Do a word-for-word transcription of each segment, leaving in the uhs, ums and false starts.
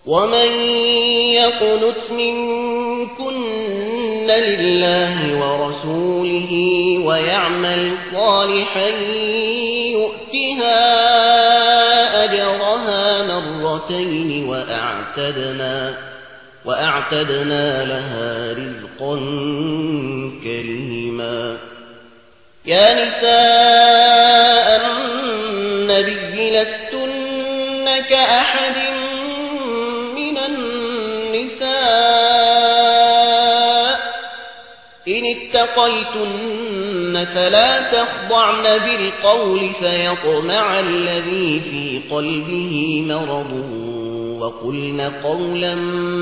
ومن يقنت منكن لله ورسوله ويعمل صالحا يؤتها أجرها مرتين وأعتدنا, وأعتدنا لها رزقا كريما. يا نساء النبي لستن كأحد من النساء إن اتقيتن فلا تخضعن بالقول فيطمع الذي في قلبه مرض وقلن قولا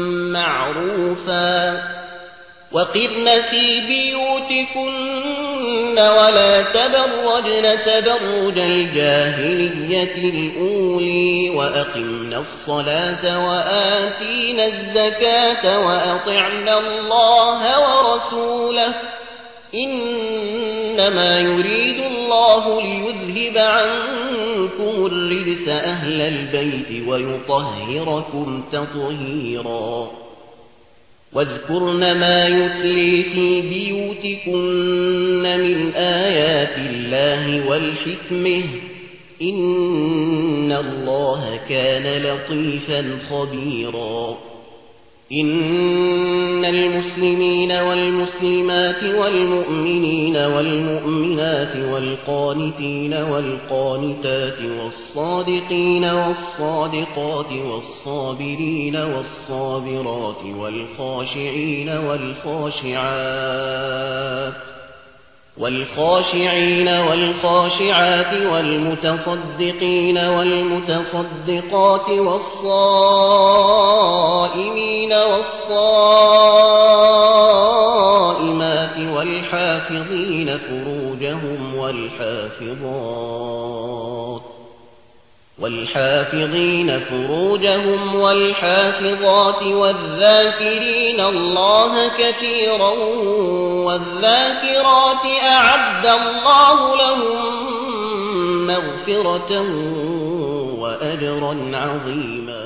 معروفا وقرن في بيوتكن ولا تبرجن تبرج الجاهلية الأولي وأقمنا الصلاة وآتينا الزكاة وأطعنا الله ورسوله إنما يريد الله ليذهب عنكم الرجس أهل البيت ويطهركم تطهيرا. واذكرن ما يتلي في بيوتكن من آيات الله والحكمة إن الله كان لطيفا خبيرا. إن المسلمين والمسلمات والمؤمنين والمؤمنات والقانتين والقانتات والصادقين والصادقات والصابرين والصابرات والخاشعين والخاشعات والخاشعين والخاشعات والمتصدقين والمتصدقات والصائمين والصائمات والحافظين فروجهم والحافظات والحافظين فروجهم والحافظات والذاكرين الله كثيرا والذاكرات أعد الله لهم مغفرة وأجرا عظيما.